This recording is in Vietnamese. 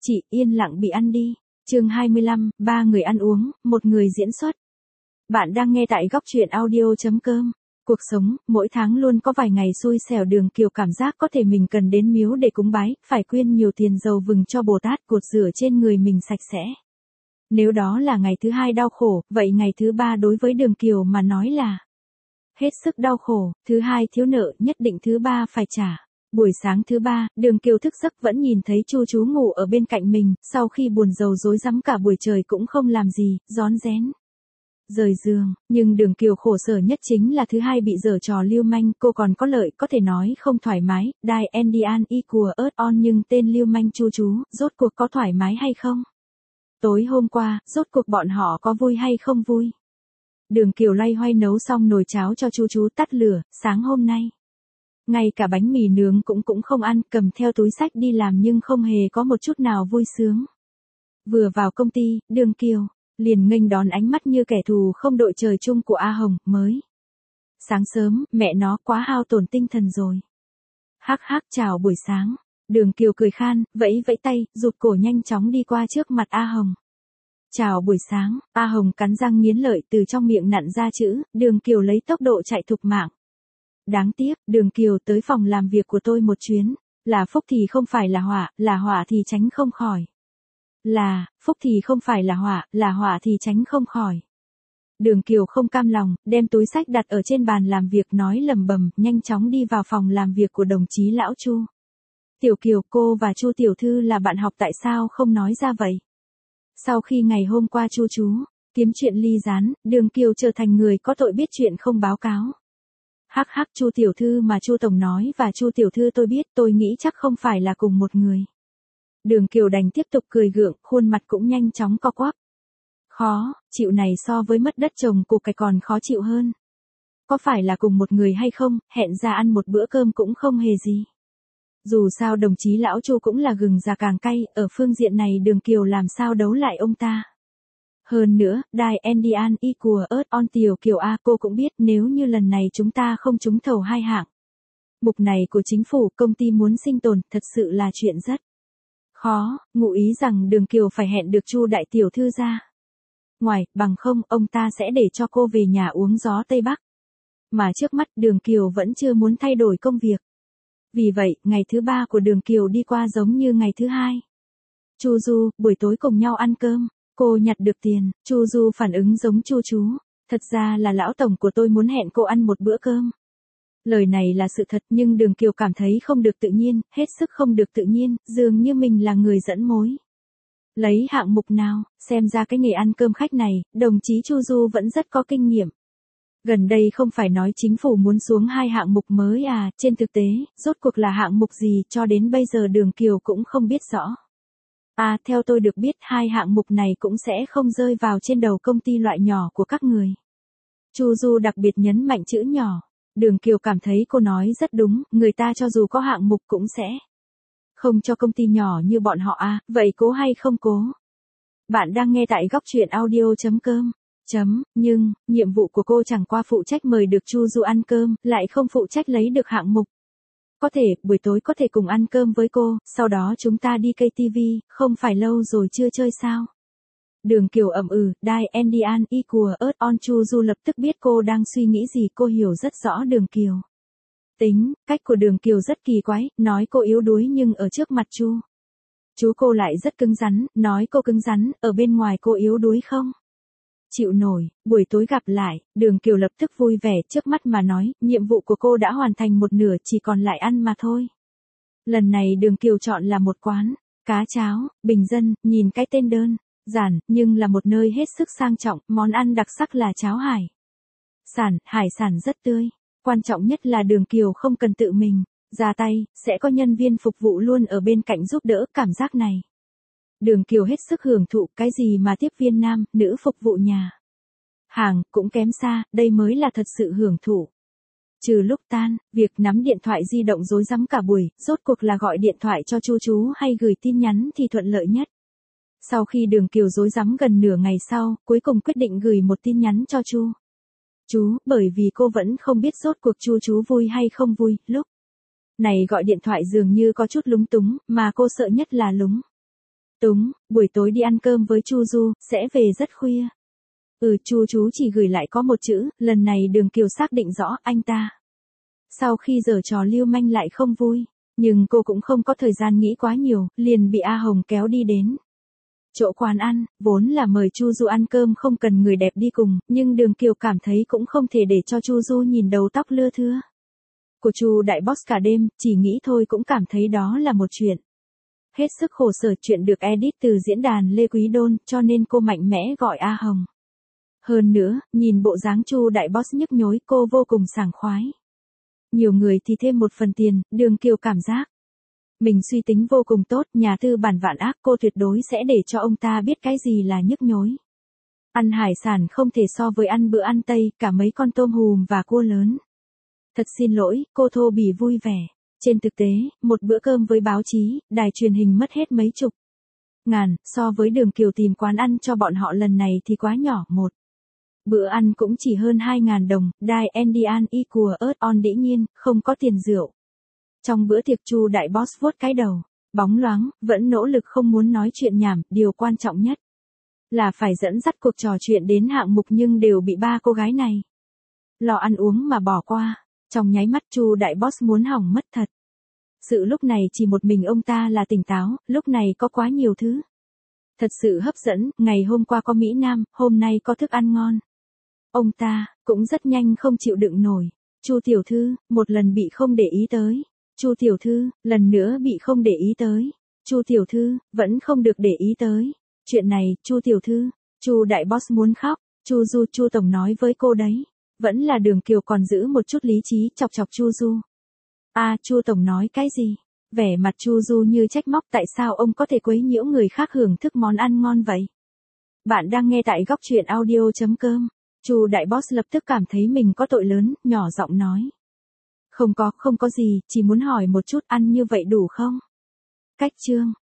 Chị yên lặng bị ăn đi. Chương 25, ba người ăn uống, một người diễn xuất. Bạn đang nghe tại góc truyện audio.com. Cuộc sống, mỗi tháng luôn có vài ngày xui xẻo. Đường Kiều cảm giác có thể mình cần đến miếu để cúng bái, phải quyên nhiều tiền dầu vừng cho Bồ Tát, cột rửa trên người mình sạch sẽ. Nếu đó là ngày thứ hai đau khổ, vậy ngày thứ ba đối với Đường Kiều mà nói là hết sức đau khổ. Thứ hai thiếu nợ, nhất định thứ ba phải trả. Buổi sáng thứ ba, Đường Kiều thức giấc vẫn nhìn thấy Chu chú ngủ ở bên cạnh mình, sau khi buồn rầu rối rắm cả buổi trời cũng không làm gì, rón rén rời giường, nhưng Đường Kiều khổ sở nhất chính là thứ hai bị giở trò lưu manh. Cô còn có lợi, có thể nói không thoải mái, die endian y của ớt on, nhưng tên lưu manh Chu chú, rốt cuộc có thoải mái hay không? Tối hôm qua, rốt cuộc bọn họ có vui hay không vui? Đường Kiều loay hoay nấu xong nồi cháo cho Chu chú tắt lửa. Sáng hôm nay, ngay cả bánh mì nướng cũng không ăn, cầm theo túi xách đi làm nhưng không hề có một chút nào vui sướng. Vừa vào công ty, Đường Kiều liền nghênh đón ánh mắt như kẻ thù không đội trời chung của A Hồng. Mới sáng sớm, mẹ nó quá hao tổn tinh thần rồi. Hắc hắc, chào buổi sáng. Đường Kiều cười khan, vẫy vẫy tay, rụt cổ nhanh chóng đi qua trước mặt A Hồng. Chào buổi sáng. A Hồng cắn răng nghiến lợi, từ trong miệng nặn ra chữ. Đường Kiều lấy tốc độ chạy thục mạng. Đáng tiếc, Đường Kiều tới phòng làm việc của tôi một chuyến. Là phúc thì không phải là họa thì tránh không khỏi. Là phúc thì không phải là họa thì tránh không khỏi. Đường Kiều không cam lòng, đem túi xách đặt ở trên bàn làm việc, nói lầm bầm, nhanh chóng đi vào phòng làm việc của đồng chí lão Chu. Tiểu Kiều, cô và Chu tiểu thư là bạn học, tại sao không nói ra vậy? Sau khi ngày hôm qua Chu chú kiếm chuyện ly gián, Đường Kiều trở thành người có tội biết chuyện không báo cáo. Hắc hắc, Chu tiểu thư mà Chu tổng nói và Chu tiểu thư tôi biết, tôi nghĩ chắc không phải là cùng một người. Đường Kiều đành tiếp tục cười gượng, khuôn mặt cũng nhanh chóng co quắp. Khó chịu này so với mất đất trồng củ cải còn khó chịu hơn. Có phải là cùng một người hay không, hẹn ra ăn một bữa cơm cũng không hề gì. Dù sao đồng chí lão Chu cũng là gừng già càng cay, ở phương diện này Đường Kiều làm sao đấu lại ông ta. Hơn nữa, die endian y của ớt on, Tiểu Kiều A, cô cũng biết nếu như lần này chúng ta không trúng thầu hai hạng mục này của chính phủ, công ty muốn sinh tồn, thật sự là chuyện rất khó. Ngụ ý rằng Đường Kiều phải hẹn được Chu đại tiểu thư ra ngoài, bằng không, ông ta sẽ để cho cô về nhà uống gió Tây Bắc. Mà trước mắt, Đường Kiều vẫn chưa muốn thay đổi công việc. Vì vậy, ngày thứ ba của Đường Kiều đi qua giống như ngày thứ hai. Chu Du, buổi tối cùng nhau ăn cơm. Cô nhặt được tiền. Chu Du phản ứng giống Chu chú. Thật ra là lão tổng của tôi muốn hẹn cô ăn một bữa cơm. Lời này là sự thật, nhưng Đường Kiều cảm thấy không được tự nhiên, hết sức không được tự nhiên, dường như mình là người dẫn mối. Lấy hạng mục nào? Xem ra cái nghề ăn cơm khách này, đồng chí Chu Du vẫn rất có kinh nghiệm. Gần đây không phải nói chính phủ muốn xuống hai hạng mục mới à, trên thực tế, rốt cuộc là hạng mục gì, cho đến bây giờ Đường Kiều cũng không biết rõ. À, theo tôi được biết, hai hạng mục này cũng sẽ không rơi vào trên đầu công ty loại nhỏ của các người. Chu Du đặc biệt nhấn mạnh chữ nhỏ. Đường Kiều cảm thấy cô nói rất đúng, người ta cho dù có hạng mục cũng sẽ không cho công ty nhỏ như bọn họ à, vậy cố hay không cố? Bạn đang nghe tại góc truyện audio.com. Nhưng, nhiệm vụ của cô chẳng qua phụ trách mời được Chu Du ăn cơm, lại không phụ trách lấy được hạng mục. Có thể, buổi tối có thể cùng ăn cơm với cô, sau đó chúng ta đi cây TV, không phải lâu rồi chưa chơi sao? Đường Kiều ậm die endian y của ớt on. Chu Du lập tức biết cô đang suy nghĩ gì, cô hiểu rất rõ Đường Kiều. Cách của Đường Kiều rất kỳ quái, nói cô yếu đuối nhưng ở trước mặt Chu chú cô lại rất cứng rắn, nói cô cứng rắn, ở bên ngoài cô yếu đuối không chịu nổi. Buổi tối gặp lại, Đường Kiều lập tức vui vẻ, trước mắt mà nói, nhiệm vụ của cô đã hoàn thành một nửa, chỉ còn lại ăn mà thôi. Lần này Đường Kiều chọn là một quán cá cháo bình dân, nhìn cái tên đơn giản, nhưng là một nơi hết sức sang trọng, món ăn đặc sắc là cháo hải sản rất tươi. Quan trọng nhất là Đường Kiều không cần tự mình ra tay, sẽ có nhân viên phục vụ luôn ở bên cạnh giúp đỡ, cảm giác này Đường Kiều hết sức hưởng thụ, cái gì mà tiếp viên nam, nữ phục vụ nhà hàng, cũng kém xa, đây mới là thật sự hưởng thụ. Trừ lúc tan, việc nắm điện thoại di động rối rắm cả buổi, rốt cuộc là gọi điện thoại cho Chu chú hay gửi tin nhắn thì thuận lợi nhất. Sau khi Đường Kiều rối rắm gần nửa ngày sau, cuối cùng quyết định gửi một tin nhắn cho Chu chú, bởi vì cô vẫn không biết rốt cuộc Chu chú vui hay không vui. Lúc này gọi điện thoại dường như có chút lúng túng, mà cô sợ nhất là lúng Túng, buổi tối đi ăn cơm với Chu Du, sẽ về rất khuya. Chu chú chỉ gửi lại có một chữ, lần này Đường Kiều xác định rõ anh ta. Sau khi giở trò lưu manh lại không vui, nhưng cô cũng không có thời gian nghĩ quá nhiều, liền bị A Hồng kéo đi đến chỗ quán ăn, vốn là mời Chu Du ăn cơm không cần người đẹp đi cùng, nhưng Đường Kiều cảm thấy cũng không thể để cho Chu Du nhìn đầu tóc lưa thưa của Chu đại boss cả đêm, chỉ nghĩ thôi cũng cảm thấy đó là một chuyện hết sức khổ sở. Chuyện được edit từ diễn đàn Lê Quý Đôn, cho nên cô mạnh mẽ gọi A Hồng. Hơn nữa, nhìn bộ dáng Chu đại boss nhức nhối, cô vô cùng sảng khoái. Nhiều người thì thêm một phần tiền, Đường Kiều cảm giác mình suy tính vô cùng tốt, nhà tư bản vạn ác, cô tuyệt đối sẽ để cho ông ta biết cái gì là nhức nhối. Ăn hải sản không thể so với ăn bữa ăn Tây, cả mấy con tôm hùm và cua lớn. Thật xin lỗi, cô thô bỉ vui vẻ. Trên thực tế, một bữa cơm với báo chí, đài truyền hình mất hết mấy chục ngàn, so với Đường Kiều tìm quán ăn cho bọn họ lần này thì quá nhỏ. Một bữa ăn cũng chỉ hơn 2.000 đồng, đài Endian y của ớt on dĩ nhiên, không có tiền rượu. Trong bữa tiệc Chu đại boss vuốt cái đầu, bóng loáng, vẫn nỗ lực không muốn nói chuyện nhảm, điều quan trọng nhất là phải dẫn dắt cuộc trò chuyện đến hạng mục, nhưng đều bị ba cô gái này lo ăn uống mà bỏ qua. Trong nháy mắt Chu đại boss muốn hỏng mất thật. Sự lúc này chỉ một mình ông ta là tỉnh táo, lúc này có quá nhiều thứ thật sự hấp dẫn, ngày hôm qua có Mỹ Nam, hôm nay có thức ăn ngon. Ông ta cũng rất nhanh không chịu đựng nổi. Chu tiểu thư, một lần bị không để ý tới. Chu tiểu thư, lần nữa bị không để ý tới. Chu tiểu thư, vẫn không được để ý tới. Chuyện này, Chu tiểu thư, Chu đại boss muốn khóc. Chu tổng nói với cô đấy. Vẫn là Đường Kiều còn giữ một chút lý trí, chọc chọc Chu Du. Chu tổng nói cái gì? Vẻ mặt Chu Du như trách móc, tại sao ông có thể quấy nhiễu người khác hưởng thức món ăn ngon vậy? Bạn đang nghe tại góc truyện audio.com. Chu đại boss lập tức cảm thấy mình có tội lớn, nhỏ giọng nói. Không có gì, chỉ muốn hỏi một chút, ăn như vậy đủ không? Cách chương.